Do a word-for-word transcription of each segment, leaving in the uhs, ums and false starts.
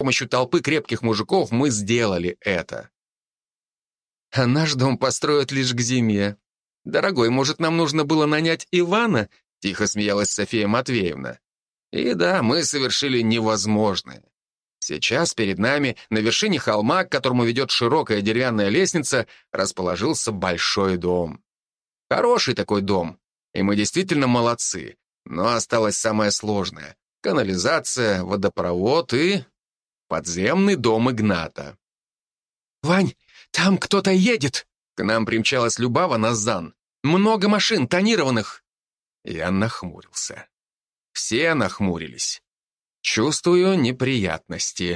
помощью толпы крепких мужиков мы сделали это. А наш дом построят лишь к зиме. Дорогой, может, нам нужно было нанять Ивана? Тихо смеялась София Матвеевна. И да, мы совершили невозможное. Сейчас перед нами, на вершине холма, к которому ведет широкая деревянная лестница, расположился большой дом. Хороший такой дом, и мы действительно молодцы. Но осталось самое сложное — канализация, водопровод и подземный дом Игната. «Вань, там кто-то едет!» К нам примчалась Любава Назан. «Много машин, тонированных!» Я нахмурился. Все нахмурились. Чувствую неприятности.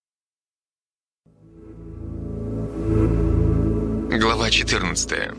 Глава четырнадцатая.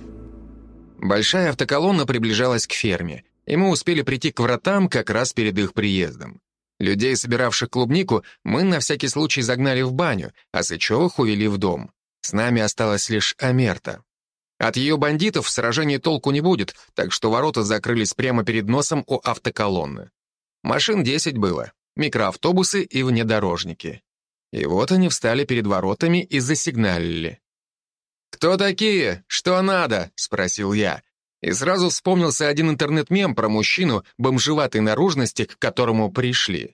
Большая автоколонна приближалась к ферме, и мы успели прийти к вратам как раз перед их приездом. Людей, собиравших клубнику, мы на всякий случай загнали в баню, а Сычевых увели в дом. С нами осталась лишь Амерта. От ее бандитов в сражении толку не будет, так что ворота закрылись прямо перед носом у автоколонны. Машин десять было, микроавтобусы и внедорожники. И вот они встали перед воротами и засигналили. «Кто такие? Что надо?» — спросил я. И сразу вспомнился один интернет-мем про мужчину бомжеватой наружности, к которому пришли.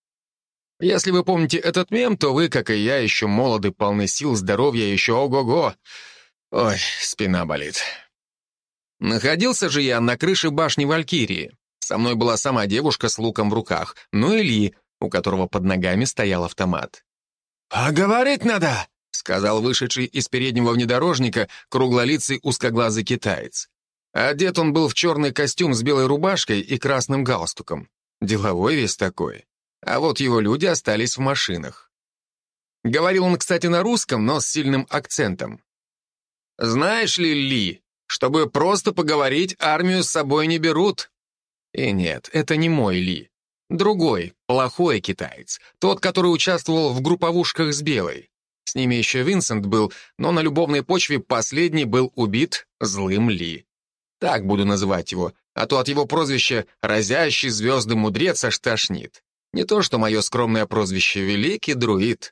Если вы помните этот мем, то вы, как и я, еще молоды, полны сил, здоровья, еще ого-го. Ой, спина болит. Находился же я на крыше башни Валькирии. Со мной была сама девушка с луком в руках, ну и Ли, у которого под ногами стоял автомат. «Поговорить надо!» — сказал вышедший из переднего внедорожника круглолицый узкоглазый китаец. Одет он был в черный костюм с белой рубашкой и красным галстуком. Деловой весь такой. А вот его люди остались в машинах. Говорил он, кстати, на русском, но с сильным акцентом. «Знаешь ли, Ли, чтобы просто поговорить, армию с собой не берут». И нет, это не мой Ли. Другой, плохой китаец. Тот, который участвовал в групповушках с Белой. С ними еще Винсент был, но на любовной почве последний был убит злым Ли. Так буду называть его, а то от его прозвища «разящий звезды мудрец» аж тошнит. Не то что мое скромное прозвище «великий друид».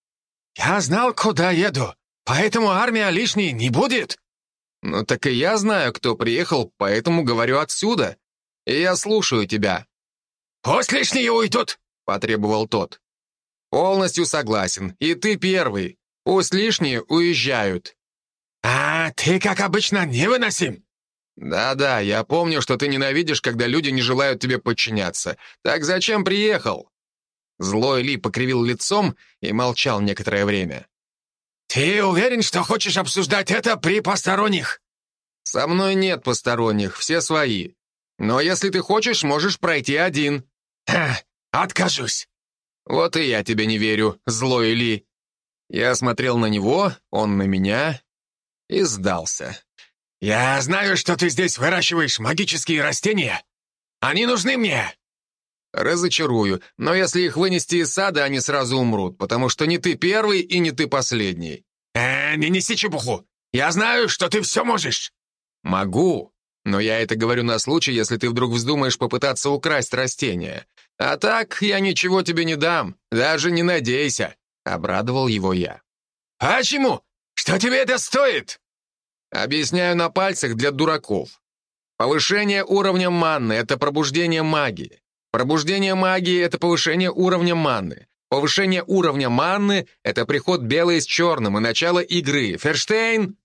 «Я знал, куда еду, поэтому армия лишней не будет». «Ну так и я знаю, кто приехал, поэтому говорю отсюда. И я слушаю тебя». «Пусть лишние уйдут», — потребовал тот. «Полностью согласен, и ты первый. Пусть лишние уезжают». «А ты, как обычно, невыносим». «Да-да, я помню, что ты ненавидишь, когда люди не желают тебе подчиняться. Так зачем приехал?» Злой Ли покривил лицом и молчал некоторое время. «Ты уверен, что хочешь обсуждать это при посторонних?» «Со мной нет посторонних, все свои. Но если ты хочешь, можешь пройти один». «Ха, откажусь». «Вот и я тебе не верю, злой Ли». Я смотрел на него, он на меня и сдался. «Я знаю, что ты здесь выращиваешь магические растения. Они нужны мне». «Разочарую, но если их вынести из сада, они сразу умрут, потому что не ты первый и не ты последний». «Э, не неси чепуху. Я знаю, что ты все можешь». «Могу, но я это говорю на случай, если ты вдруг вздумаешь попытаться украсть растения. А так я ничего тебе не дам, даже не надейся», — обрадовал его я. «Почему? Что тебе это стоит?» Объясняю на пальцах для дураков. Повышение уровня манны — это пробуждение магии. Пробуждение магии — это повышение уровня манны. Повышение уровня манны — это приход белой с черным и начало игры. Ферштейн?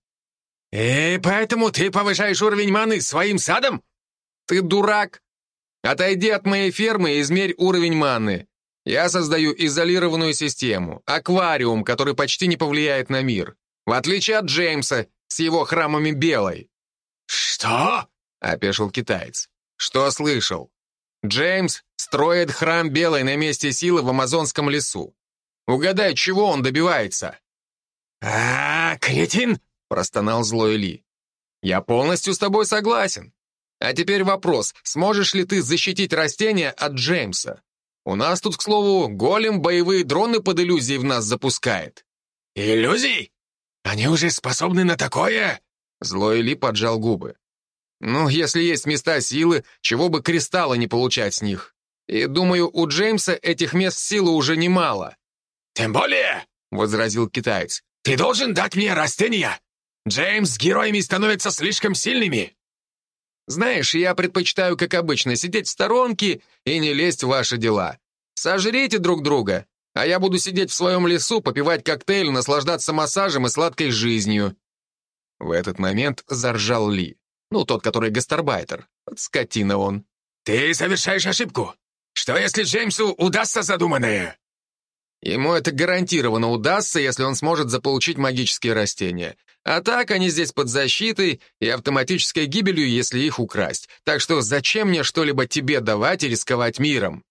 И поэтому ты повышаешь уровень маны своим садом? Ты дурак. Отойди от моей фермы и измерь уровень маны. Я создаю изолированную систему, аквариум, который почти не повлияет на мир. В отличие от Джеймса с его храмами белой. «Что?» — опешил китаец. «Что слышал? Джеймс строит храм белой на месте силы в амазонском лесу. Угадай, чего он добивается?» «А, кретин!» — простонал злой Ли. «Я полностью с тобой согласен. А теперь вопрос, сможешь ли ты защитить растения от Джеймса? У нас тут, к слову, голем боевые дроны под иллюзией в нас запускает». «Иллюзий? Они уже способны на такое?» Злой Ли поджал губы. «Ну, если есть места силы, чего бы кристалла не получать с них. И, думаю, у Джеймса этих мест силы уже немало». «Тем более», — возразил китаец, — «ты должен дать мне растения. Джеймс с героями становятся слишком сильными». «Знаешь, я предпочитаю, как обычно, сидеть в сторонке и не лезть в ваши дела. Сожрите друг друга, а я буду сидеть в своем лесу, попивать коктейль, наслаждаться массажем и сладкой жизнью». В этот момент заржал Ли. Ну, тот, который гастарбайтер. Вот скотина он. «Ты совершаешь ошибку. Что, если Джеймсу удастся задуманное?» Ему это гарантированно удастся, если он сможет заполучить магические растения. А так они здесь под защитой и автоматической гибелью, если их украсть. Так что зачем мне что-либо тебе давать и рисковать миром?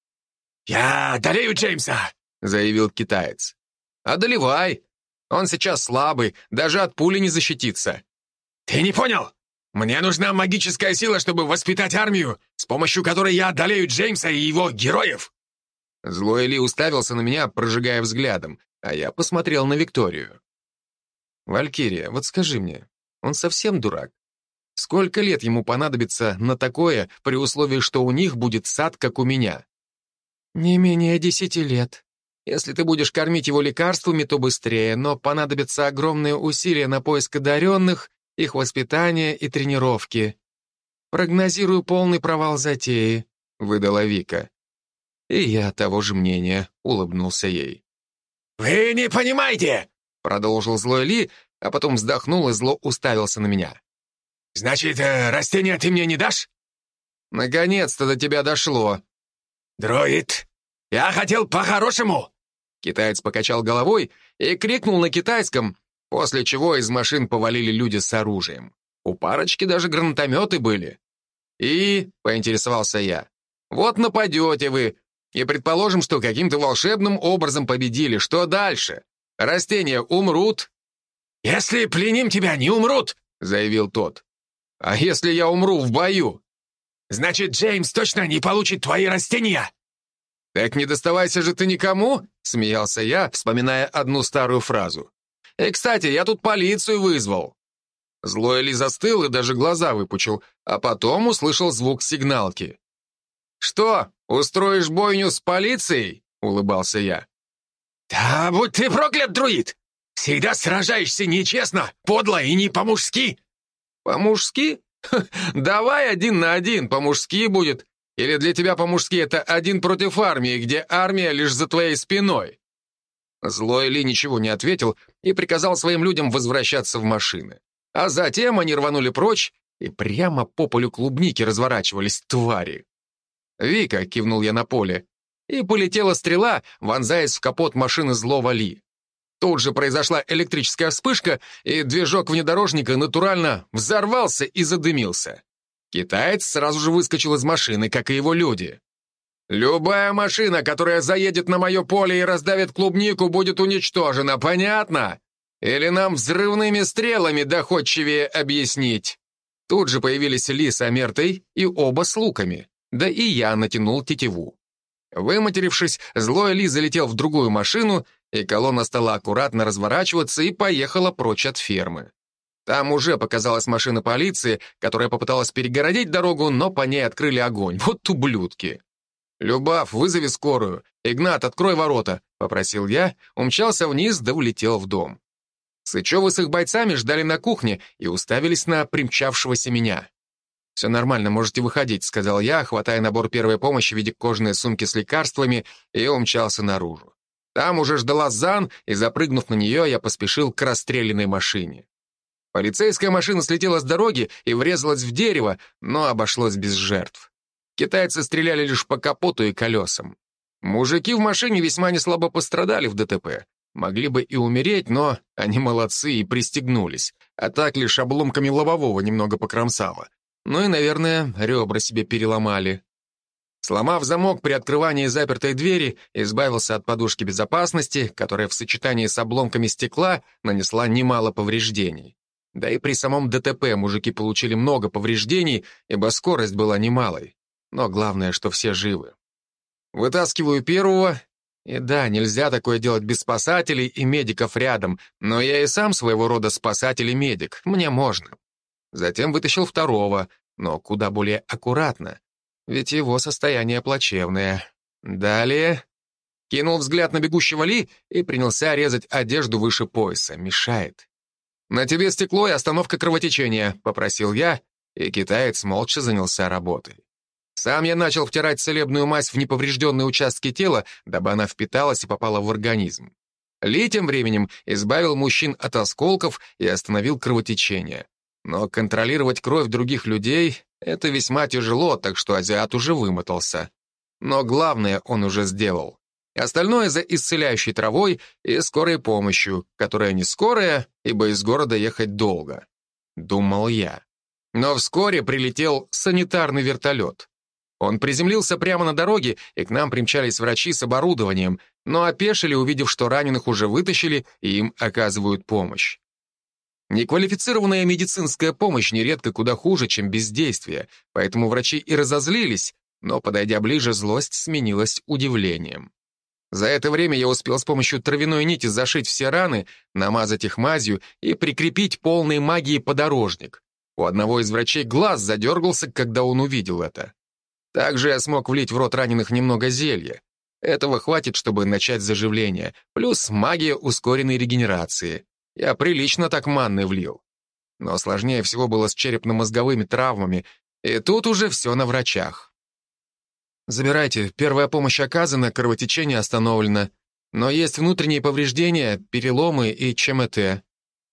«Я одолею Джеймса», — заявил китаец. «Одолевай. Он сейчас слабый, даже от пули не защитится». «Ты не понял? Мне нужна магическая сила, чтобы воспитать армию, с помощью которой я одолею Джеймса и его героев». Злой Ли уставился на меня, прожигая взглядом, а я посмотрел на Викторию. «Валькирия, вот скажи мне, он совсем дурак? Сколько лет ему понадобится на такое, при условии, что у них будет сад, как у меня?» «Не менее десяти лет. Если ты будешь кормить его лекарствами, то быстрее, но понадобятся огромные усилия на поиск одаренных, их воспитание и тренировки. Прогнозирую полный провал затеи», — выдала Вика. «И я того же мнения», — улыбнулся ей. «Вы не понимаете!» — продолжил злой Ли, а потом вздохнул и зло уставился на меня. «Значит, э, растения ты мне не дашь?» «Наконец-то до тебя дошло». «Дроид, я хотел по-хорошему!» Китаец покачал головой и крикнул на китайском, после чего из машин повалили люди с оружием. У парочки даже гранатометы были. «И?» — поинтересовался я. «Вот нападете вы, и предположим, что каким-то волшебным образом победили. Что дальше? Растения умрут?» «Если пленим тебя, не умрут!» — заявил тот. «А если я умру в бою?» «Значит, Джеймс точно не получит твои растения!» «Так не доставайся же ты никому!» — смеялся я, вспоминая одну старую фразу. «И, кстати, я тут полицию вызвал». Злой Ли застыл и даже глаза выпучил, а потом услышал звук сигналки. «Что, устроишь бойню с полицией?» — улыбался я. «Да будь ты проклят, друид! Всегда сражаешься нечестно, подло и не по-мужски!» «По-мужски? Ха, давай один на один, по-мужски будет. Или для тебя по-мужски это один против армии, где армия лишь за твоей спиной?» Злой Ли ничего не ответил и приказал своим людям возвращаться в машины. А затем они рванули прочь и прямо по полю клубники разворачивались, твари. «Вика», — кивнул я на поле, и полетела стрела, вонзаясь в капот машины злого Ли. Тут же произошла электрическая вспышка, и движок внедорожника натурально взорвался и задымился. Китаец сразу же выскочил из машины, как и его люди. «Любая машина, которая заедет на мое поле и раздавит клубнику, будет уничтожена, понятно? Или нам взрывными стрелами доходчивее объяснить?» Тут же появились Ли с Амертой и оба с луками. Да и я натянул тетиву. Выматерившись, злой Ли залетел в другую машину, и колонна стала аккуратно разворачиваться и поехала прочь от фермы. Там уже показалась машина полиции, которая попыталась перегородить дорогу, но по ней открыли огонь. Вот ублюдки. «Любав, вызови скорую. Игнат, открой ворота», — попросил я, умчался вниз да улетел в дом. Сычевы с их бойцами ждали на кухне и уставились на примчавшегося меня. «Все нормально, можете выходить», — сказал я, хватая набор первой помощи в виде кожаной сумки с лекарствами, и умчался наружу. Там уже ждала Зан, и, запрыгнув на нее, я поспешил к расстрелянной машине. Полицейская машина слетела с дороги и врезалась в дерево, но обошлось без жертв. Китайцы стреляли лишь по капоту и колесам. Мужики в машине весьма неслабо пострадали в ДТП. Могли бы и умереть, но они молодцы и пристегнулись, а так лишь обломками лобового немного покромсало. Ну и, наверное, ребра себе переломали. Сломав замок при открывании запертой двери, избавился от подушки безопасности, которая в сочетании с обломками стекла нанесла немало повреждений. Да и при самом ДТП мужики получили много повреждений, ибо скорость была немалой. Но главное, что все живы. Вытаскиваю первого, и да, нельзя такое делать без спасателей и медиков рядом, но я и сам своего рода спасатель и медик, мне можно. Затем вытащил второго, но куда более аккуратно, ведь его состояние плачевное. Далее... Кинул взгляд на бегущего Ли и принялся резать одежду выше пояса. Мешает. «На тебе стекло и остановка кровотечения», — попросил я, и китаец молча занялся работой. Сам я начал втирать целебную мазь в неповрежденные участки тела, дабы она впиталась и попала в организм. Ли тем временем избавил мужчин от осколков и остановил кровотечение. Но контролировать кровь других людей — это весьма тяжело, так что азиат уже вымотался. Но главное он уже сделал. Остальное за исцеляющей травой и скорой помощью, которая не скорая, ибо из города ехать долго. Думал я. Но вскоре прилетел санитарный вертолет. Он приземлился прямо на дороге, и к нам примчались врачи с оборудованием, но опешили, увидев, что раненых уже вытащили, и им оказывают помощь. Неквалифицированная медицинская помощь нередко куда хуже, чем бездействие, поэтому врачи и разозлились, но, подойдя ближе, злость сменилась удивлением. За это время я успел с помощью травяной нити зашить все раны, намазать их мазью и прикрепить полной магией подорожник. У одного из врачей глаз задергался, когда он увидел это. Также я смог влить в рот раненых немного зелья. Этого хватит, чтобы начать заживление, плюс магия ускоренной регенерации. Я прилично так манны влил. Но сложнее всего было с черепно-мозговыми травмами, и тут уже все на врачах. «Забирайте, первая помощь оказана, кровотечение остановлено, но есть внутренние повреждения, переломы и ЧМТ».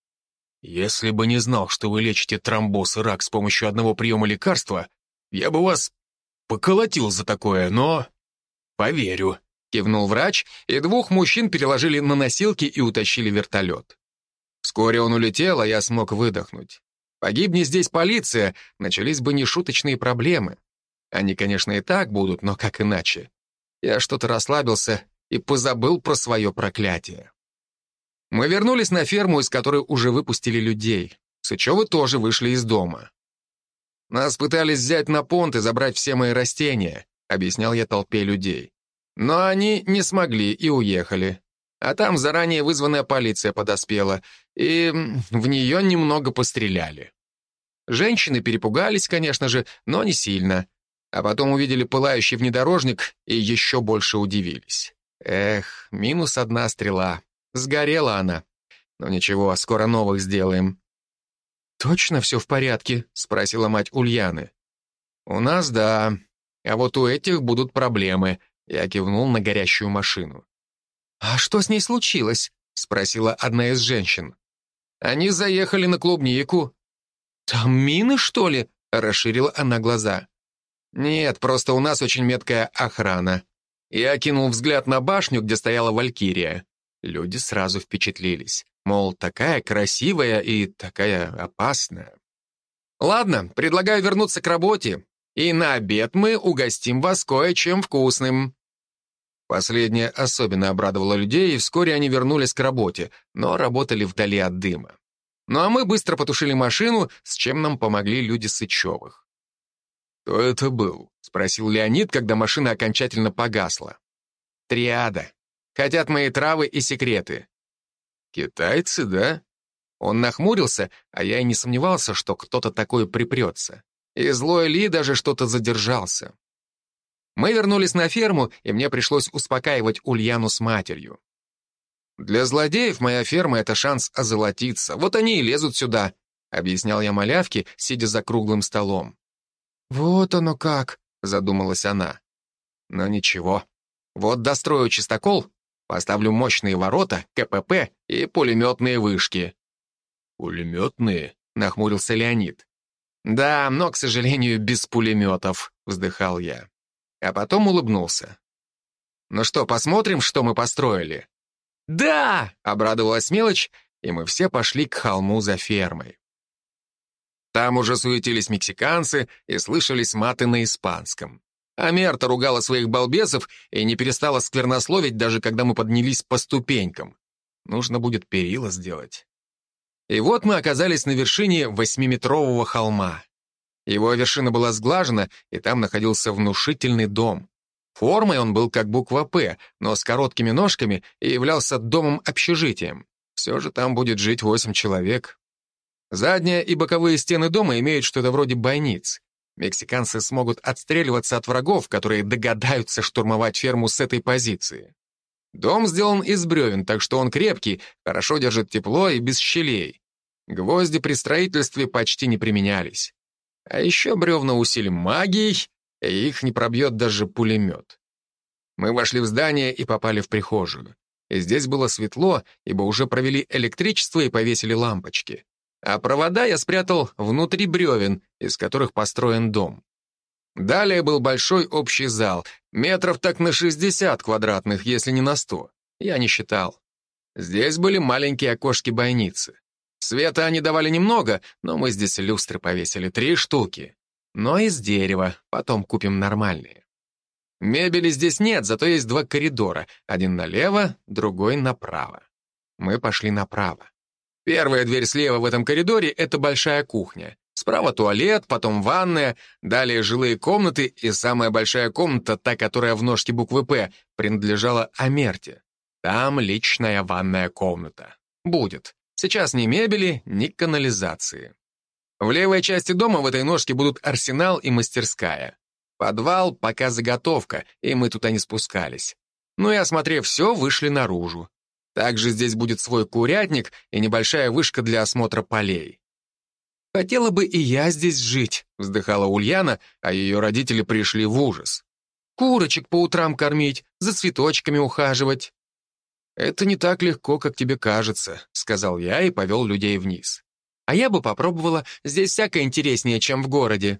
«Если бы не знал, что вы лечите тромбоз и рак с помощью одного приема лекарства, я бы вас поколотил за такое, но поверю», — кивнул врач, и двух мужчин переложили на носилки и утащили в вертолет. Вскоре он улетел, а я смог выдохнуть. Погибни здесь полиция, начались бы нешуточные проблемы. Они, конечно, и так будут, но как иначе? Я что-то расслабился и позабыл про свое проклятие. Мы вернулись на ферму, из которой уже выпустили людей. Сычевы тоже вышли из дома. «Нас пытались взять на понт и забрать все мои растения», — объяснял я толпе людей. «Но они не смогли и уехали. А там заранее вызванная полиция подоспела, и в нее немного постреляли. Женщины перепугались, конечно же, но не сильно. А потом увидели пылающий внедорожник и еще больше удивились. Эх, минус одна стрела. Сгорела она. Но ничего, скоро новых сделаем». «Точно все в порядке?» — спросила мать Ульяны. «У нас да. А вот у этих будут проблемы», — я кивнул на горящую машину. «А что с ней случилось?» — спросила одна из женщин. «Они заехали на клубнику». «Там мины, что ли?» — расширила она глаза. «Нет, просто у нас очень меткая охрана». Я кинул взгляд на башню, где стояла Валькирия. Люди сразу впечатлились. Мол, такая красивая и такая опасная. «Ладно, предлагаю вернуться к работе, и на обед мы угостим вас кое-чем вкусным». Последнее особенно обрадовало людей, и вскоре они вернулись к работе, но работали вдали от дыма. Ну а мы быстро потушили машину, с чем нам помогли люди Сычевых. «Кто это был?» — спросил Леонид, когда машина окончательно погасла. «Триада. Хотят мои травы и секреты». «Китайцы, да?» Он нахмурился, а я и не сомневался, что кто-то такой припрется. И злой Ли даже что-то задержался. Мы вернулись на ферму, и мне пришлось успокаивать Ульяну с матерью. «Для злодеев моя ферма — это шанс озолотиться. Вот они и лезут сюда», — объяснял я малявке, сидя за круглым столом. «Вот оно как», — задумалась она. «Но ничего. Вот дострою чистокол, поставлю мощные ворота, КПП и пулеметные вышки». «Пулеметные?» — нахмурился Леонид. «Да, но, к сожалению, без пулеметов», — вздыхал я. А потом улыбнулся. «Ну что, посмотрим, что мы построили?» «Да!» — обрадовалась мелочь, и мы все пошли к холму за фермой. Там уже суетились мексиканцы и слышались маты на испанском. А Мерта ругала своих балбесов и не перестала сквернословить, даже когда мы поднялись по ступенькам. Нужно будет перила сделать. И вот мы оказались на вершине восьмиметрового холма. Его вершина была сглажена, и там находился внушительный дом. Формой он был как буква «П», но с короткими ножками и являлся домом-общежитием. Все же там будет жить восемь человек. Задняя и боковые стены дома имеют что-то вроде бойниц. Мексиканцы смогут отстреливаться от врагов, которые догадаются штурмовать ферму с этой позиции. Дом сделан из бревен, так что он крепкий, хорошо держит тепло и без щелей. Гвозди при строительстве почти не применялись. А еще бревна усилим магией, и их не пробьет даже пулемет. Мы вошли в здание и попали в прихожую. И здесь было светло, ибо уже провели электричество и повесили лампочки. А провода я спрятал внутри бревен, из которых построен дом. Далее был большой общий зал, метров так на шестьдесят квадратных, если не на сто. Я не считал. Здесь были маленькие окошки-бойницы. Света они давали немного, но мы здесь люстры повесили, три штуки. Но из дерева, потом купим нормальные. Мебели здесь нет, зато есть два коридора, один налево, другой направо. Мы пошли направо. Первая дверь слева в этом коридоре — это большая кухня. Справа туалет, потом ванная, далее жилые комнаты, и самая большая комната, та, которая в ножке буквы «П», принадлежала Амерте. Там личная ванная комната. Будет. Сейчас ни мебели, ни канализации. В левой части дома в этой ножке будут арсенал и мастерская. Подвал пока заготовка, и мы туда не спускались. Ну и осмотрев все, вышли наружу. Также здесь будет свой курятник и небольшая вышка для осмотра полей. «Хотела бы и я здесь жить», — вздыхала Ульяна, а ее родители пришли в ужас. «Курочек по утрам кормить, за цветочками ухаживать». «Это не так легко, как тебе кажется», — сказал я и повел людей вниз. «А я бы попробовала, здесь всякое интереснее, чем в городе».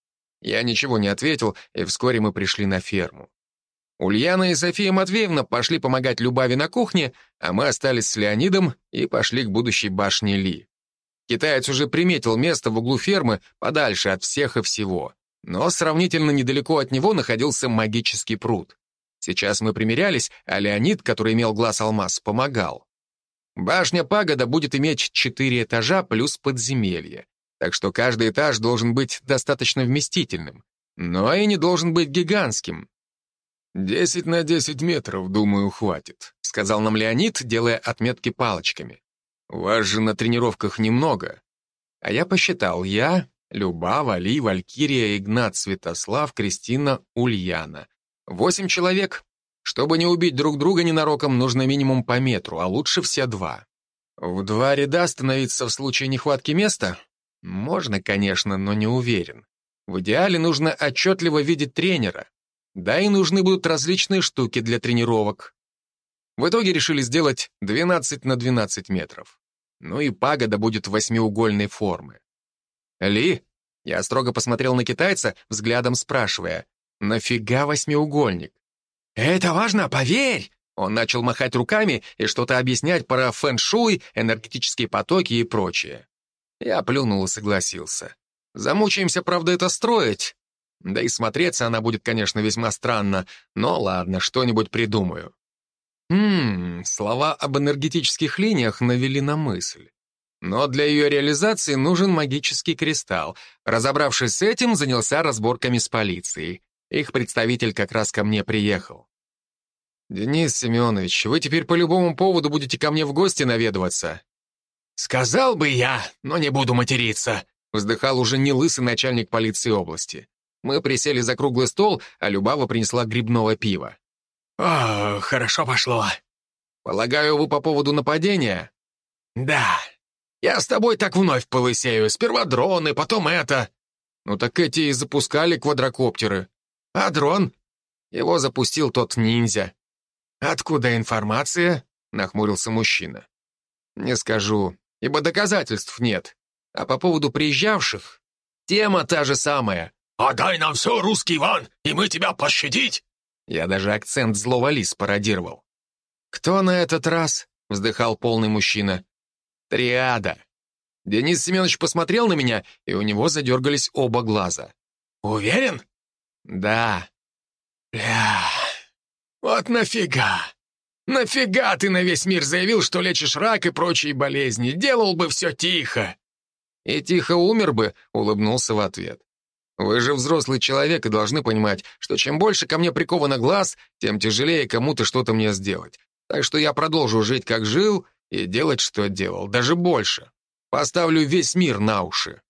Я ничего не ответил, и вскоре мы пришли на ферму. Ульяна и София Матвеевна пошли помогать Любави на кухне, а мы остались с Леонидом и пошли к будущей башне Ли. Китаец уже приметил место в углу фермы подальше от всех и всего, но сравнительно недалеко от него находился магический пруд. Сейчас мы примерялись, а Леонид, который имел глаз-алмаз, помогал. Башня-пагода будет иметь четыре этажа плюс подземелье, так что каждый этаж должен быть достаточно вместительным, но и не должен быть гигантским. «Десять на десять метров, думаю, хватит», — сказал нам Леонид, делая отметки палочками. «Вас же на тренировках немного». А я посчитал: я, Любава, Ли, Валькирия, Игнат, Святослав, Кристина, Ульяна. Восемь человек. Чтобы не убить друг друга ненароком, нужно минимум по метру, а лучше все два. В два ряда становиться в случае нехватки места? Можно, конечно, но не уверен. В идеале нужно отчетливо видеть тренера. Да и нужны будут различные штуки для тренировок. В итоге решили сделать двенадцать на двенадцать метров. Ну и пагода будет восьмиугольной формы. «Ли?» — я строго посмотрел на китайца, взглядом спрашивая: «Нафига восьмиугольник?» «Это важно, поверь!» Он начал махать руками и что-то объяснять про фэн-шуй, энергетические потоки и прочее. Я плюнул и согласился. Замучаемся, правда, это строить. Да и смотреться она будет, конечно, весьма странно, но ладно, что-нибудь придумаю. Хм, слова об энергетических линиях навели на мысль. Но для ее реализации нужен магический кристалл. Разобравшись с этим, занялся разборками с полицией. Их представитель как раз ко мне приехал. «Денис Семенович, вы теперь по любому поводу будете ко мне в гости наведываться?» «Сказал бы я, но не буду материться», — вздыхал уже не лысый начальник полиции области. Мы присели за круглый стол, а Любава принесла грибного пива. «О, хорошо пошло». «Полагаю, вы по поводу нападения?» «Да. Я с тобой так вновь полысею. Сперва дроны, потом это». «Ну так эти и запускали квадрокоптеры». «А дрон?» «Его запустил тот ниндзя». «Откуда информация?» — нахмурился мужчина. «Не скажу, ибо доказательств нет. А по поводу приезжавших, тема та же самая». «Отдай нам все, русский Иван, и мы тебя пощадить!» Я даже акцент злого лис пародировал. «Кто на этот раз?» — вздыхал полный мужчина. «Триада». Денис Семенович посмотрел на меня, и у него задергались оба глаза. «Уверен?» «Да». «Бля, вот нафига? Нафига ты на весь мир заявил, что лечишь рак и прочие болезни? Делал бы все тихо». «И тихо умер бы», — улыбнулся в ответ. «Вы же взрослый человек и должны понимать, что чем больше ко мне приковано глаз, тем тяжелее кому-то что-то мне сделать. Так что я продолжу жить, как жил, и делать, что делал, даже больше. Поставлю весь мир на уши».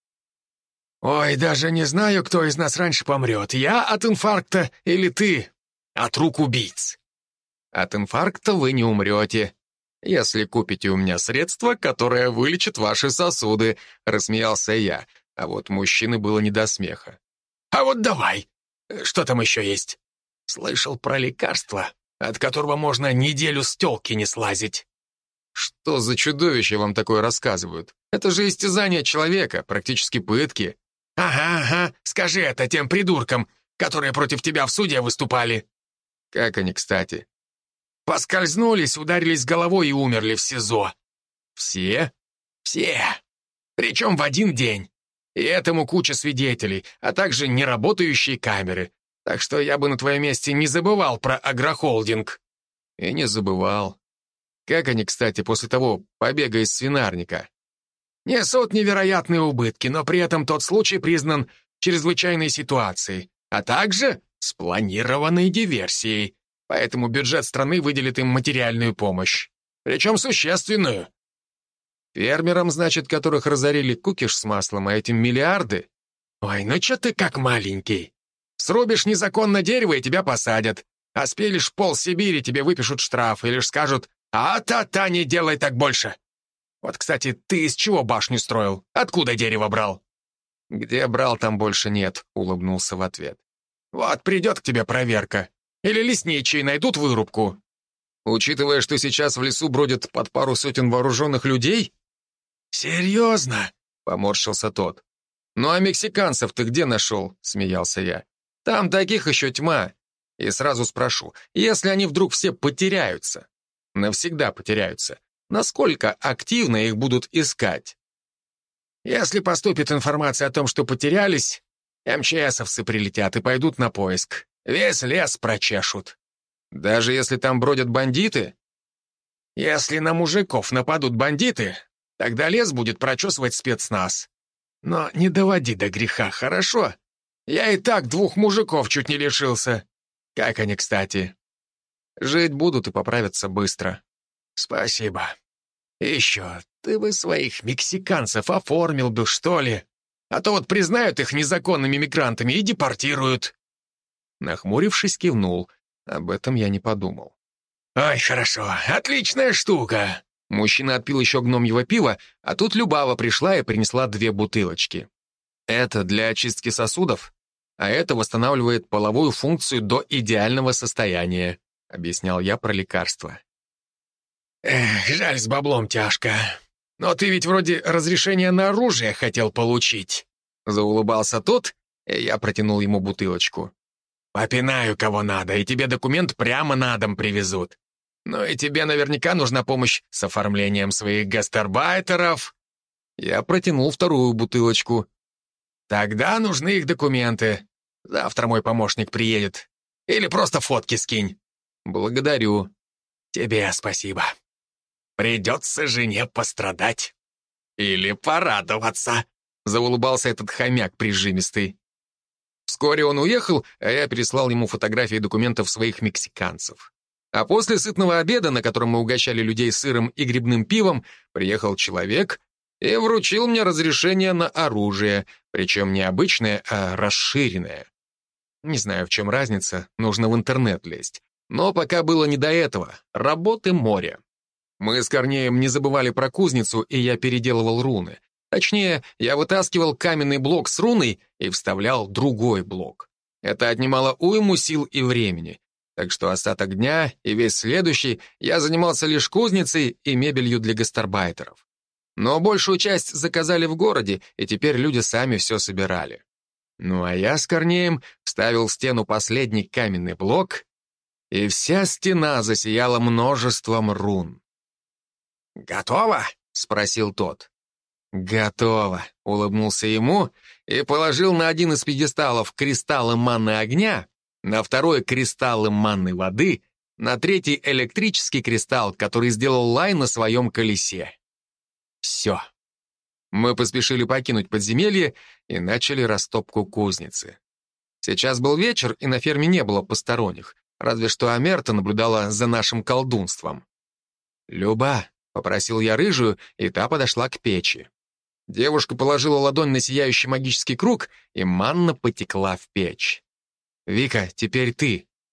«Ой, даже не знаю, кто из нас раньше помрет, я от инфаркта или ты от рук убийц». От инфаркта вы не умрете, если купите у меня средство, которое вылечит ваши сосуды», — рассмеялся я, а вот мужчины было не до смеха. «А вот давай. Что там еще есть?» «Слышал про лекарство, от которого можно неделю с тёлки не слазить». «Что за чудовище вам такое рассказывают? Это же истязание человека, практически пытки». «Ага, ага, скажи это тем придуркам, которые против тебя в суде выступали». «Как они, кстати?» «Поскользнулись, ударились головой и умерли в СИЗО». «Все?» «Все. Причем в один день. И этому куча свидетелей, а также неработающие камеры. Так что я бы на твоем месте не забывал про агрохолдинг». «И не забывал. Как они, кстати, после того побега из свинарника?» «Несут невероятные убытки, но при этом тот случай признан чрезвычайной ситуацией, а также спланированной диверсией. Поэтому бюджет страны выделит им материальную помощь. Причем существенную». «Фермерам, значит, которых разорили кукиш с маслом, а этим миллиарды?» «Ой, ну чё ты как маленький? Срубишь незаконно дерево, и тебя посадят. А спилишь пол Сибири, тебе выпишут штраф, и лишь скажут: «А-та-та, не делай так больше». Вот, кстати, ты из чего башню строил? Откуда дерево брал?» «Где брал, там больше нет», — улыбнулся в ответ. «Вот придет к тебе проверка. Или лесничие найдут вырубку». «Учитывая, что сейчас в лесу бродит под пару сотен вооруженных людей?» «Серьезно?» — поморщился тот. «Ну а мексиканцев ты где нашел?» — смеялся я. «Там таких еще тьма. И сразу спрошу, если они вдруг все потеряются, навсегда потеряются, насколько активно их будут искать?» «Если поступит информация о том, что потерялись, МЧСовцы прилетят и пойдут на поиск. Весь лес прочешут». «Даже если там бродят бандиты?» «Если на мужиков нападут бандиты, тогда лес будет прочесывать спецназ. Но не доводи до греха, хорошо? Я и так двух мужиков чуть не лишился. Как они, кстати?» «Жить будут и поправятся быстро». «Спасибо. И еще, ты бы своих мексиканцев оформил бы, что ли? А то вот признают их незаконными мигрантами и депортируют». Нахмурившись, кивнул. Об этом я не подумал. «Ой, хорошо, отличная штука». Мужчина отпил еще гномьего пива, а тут Любава пришла и принесла две бутылочки. «Это для очистки сосудов, а это восстанавливает половую функцию до идеального состояния», объяснял я про лекарства. «Эх, жаль, с баблом тяжко. Но ты ведь вроде разрешение на оружие хотел получить». Заулыбался тот, и я протянул ему бутылочку. «Попинаю, кого надо, и тебе документ прямо на дом привезут. Ну и тебе наверняка нужна помощь с оформлением своих гастарбайтеров». Я протянул вторую бутылочку. «Тогда нужны их документы. Завтра мой помощник приедет. Или просто фотки скинь». «Благодарю». «Тебе спасибо. Придется жене пострадать. Или порадоваться», — заулыбался этот хомяк прижимистый. Вскоре он уехал, а я переслал ему фотографии документов своих мексиканцев. А после сытного обеда, на котором мы угощали людей сыром и грибным пивом, приехал человек и вручил мне разрешение на оружие, причем не обычное, а расширенное. Не знаю, в чем разница, нужно в интернет лезть. Но пока было не до этого, работы море. Мы с Корнеем не забывали про кузницу, и я переделывал руны. Точнее, я вытаскивал каменный блок с руной и вставлял другой блок. Это отнимало уйму сил и времени. Так что остаток дня и весь следующий я занимался лишь кузницей и мебелью для гастарбайтеров. Но большую часть заказали в городе, и теперь люди сами все собирали. Ну а я с Корнеем вставил в стену последний каменный блок, и вся стена засияла множеством рун. «Готово?» — спросил тот. «Готово», — улыбнулся ему и положил на один из пьедесталов кристаллы маны огня, на второй — кристаллы маны воды, на третий — электрический кристалл, который сделал Лай на своем колесе. Все. Мы поспешили покинуть подземелье и начали растопку кузницы. Сейчас был вечер, и на ферме не было посторонних, разве что Амерта наблюдала за нашим колдунством. «Люба», — попросил я рыжую, и та подошла к печи. Девушка положила ладонь на сияющий магический круг, и манна потекла в печь. «Вика, теперь ты».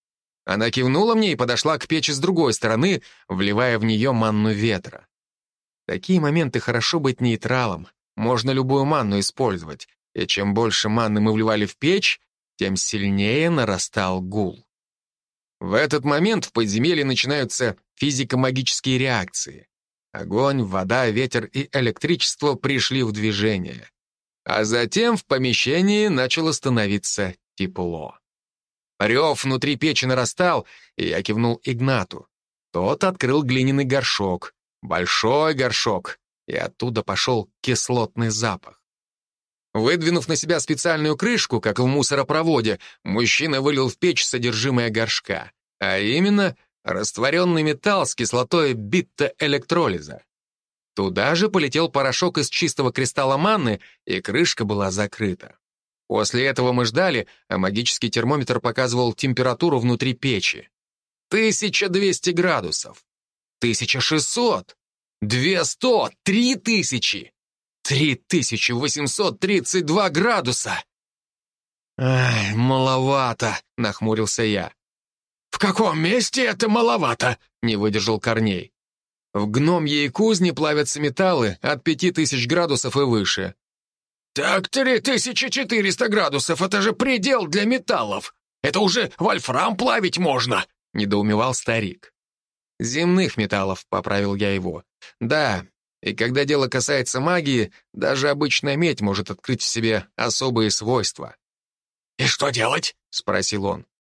Она кивнула мне и подошла к печи с другой стороны, вливая в нее манну ветра. В такие моменты хорошо быть нейтралом. Можно любую манну использовать. И чем больше манны мы вливали в печь, тем сильнее нарастал гул. В этот момент в подземелье начинаются физико-магические реакции. Огонь, вода, ветер и электричество пришли в движение. А затем в помещении начало становиться тепло. Рев внутри печи нарастал, и я кивнул Игнату. Тот открыл глиняный горшок, большой горшок, и оттуда пошел кислотный запах. Выдвинув на себя специальную крышку, как в мусоропроводе, мужчина вылил в печь содержимое горшка, а именно растворенный металл с кислотой бета-электролиза. Туда же полетел порошок из чистого кристалла манны, и крышка была закрыта. После этого мы ждали, а магический термометр показывал температуру внутри печи. тысяча двести градусов. тысяча шестьсот. двести. три тысячи. три тысячи восемьсот тридцать два градуса. «Ай, маловато», — нахмурился я. «В каком месте это маловато?» — не выдержал Корней. «В гномьей кузне плавятся металлы от пяти тысяч градусов и выше». «Так три тысячи четыреста градусов — это же предел для металлов. Это уже вольфрам плавить можно», — недоумевал старик. «Земных металлов», — поправил я его. «Да, и когда дело касается магии, даже обычная медь может открыть в себе особые свойства». «И что делать?» — спросил он.